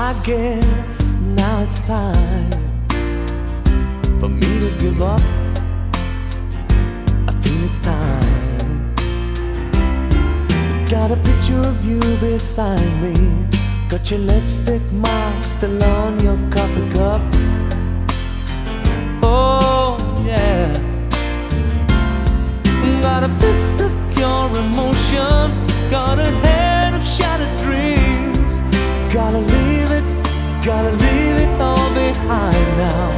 I guess now it's time for me to give up. I feel it's time. Got a picture of you beside me. Got your lipstick mark still on your coffee cup. Oh yeah. Got a fist of pure emotion. Got a head of shattered dreams. Gotta leave it all behind now.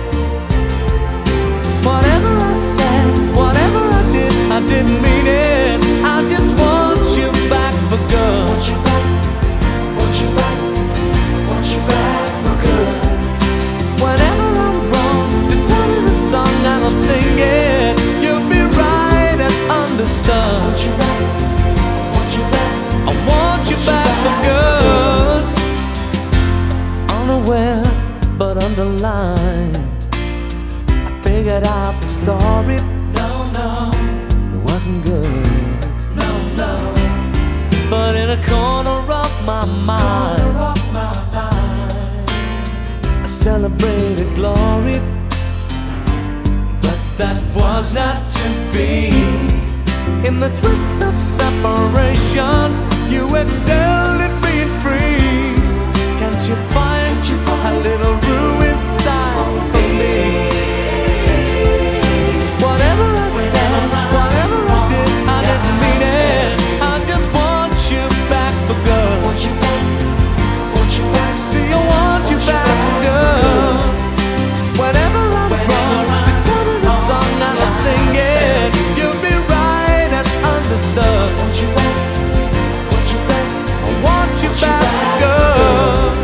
Whatever I said, whatever I didn't mean it. I just want you back for good. Want you back, want you back, want you back for good. Whenever I'm wrong, just tell me the song and I'll sing it. You'll be right and understood. Want you back, want you back, I want you back for good. Unaware but underlined, I figured out the story. No, it wasn't good. No, but in a corner of my mind, I celebrated glory. But that was not to be. In the twist of separation, you excelled at being free. Can't you find a little room inside for me? Whatever I said, whatever I didn't mean it. I just want you back for good. Want you back, want you back. See, I want you back for good. Whenever I'm wrong, just tell me the song and I'll sing it. You'll be right and understood. Want you back, want you back, I want you back for good.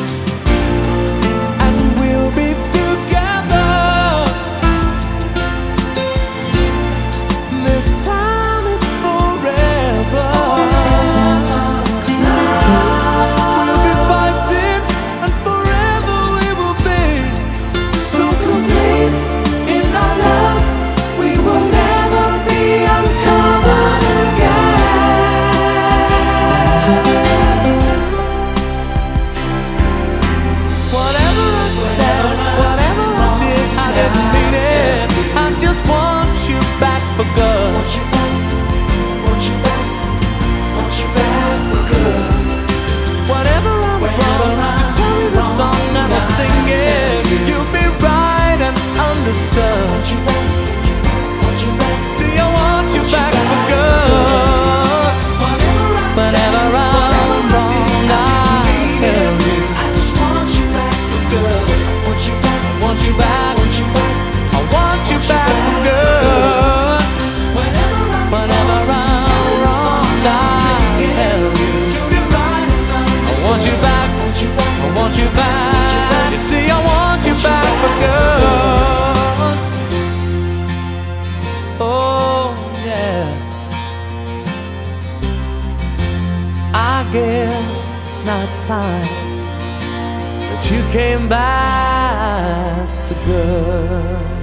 This time is forever. We'll be fighting, and forever we will be so complete in our love. We will never be uncovered again. Whatever I said, whatever I didn't mean it. I just want you back for good. Want you back, want you back, want you back for good. Whatever I'm wrong, just tell me the song and I'll sing it. You'll be right and understood. Want you back, want you back. See, I want you back for good. Whenever I'm wrong, I'll tell you. I just want you back for good. Want you back, want you back, want you back. I want you back for good. Whenever I'm wrong, I'll tell you. I want you back, I want you back. You see, I want you back for good. Oh yeah. I guess now it's time that you came back for good.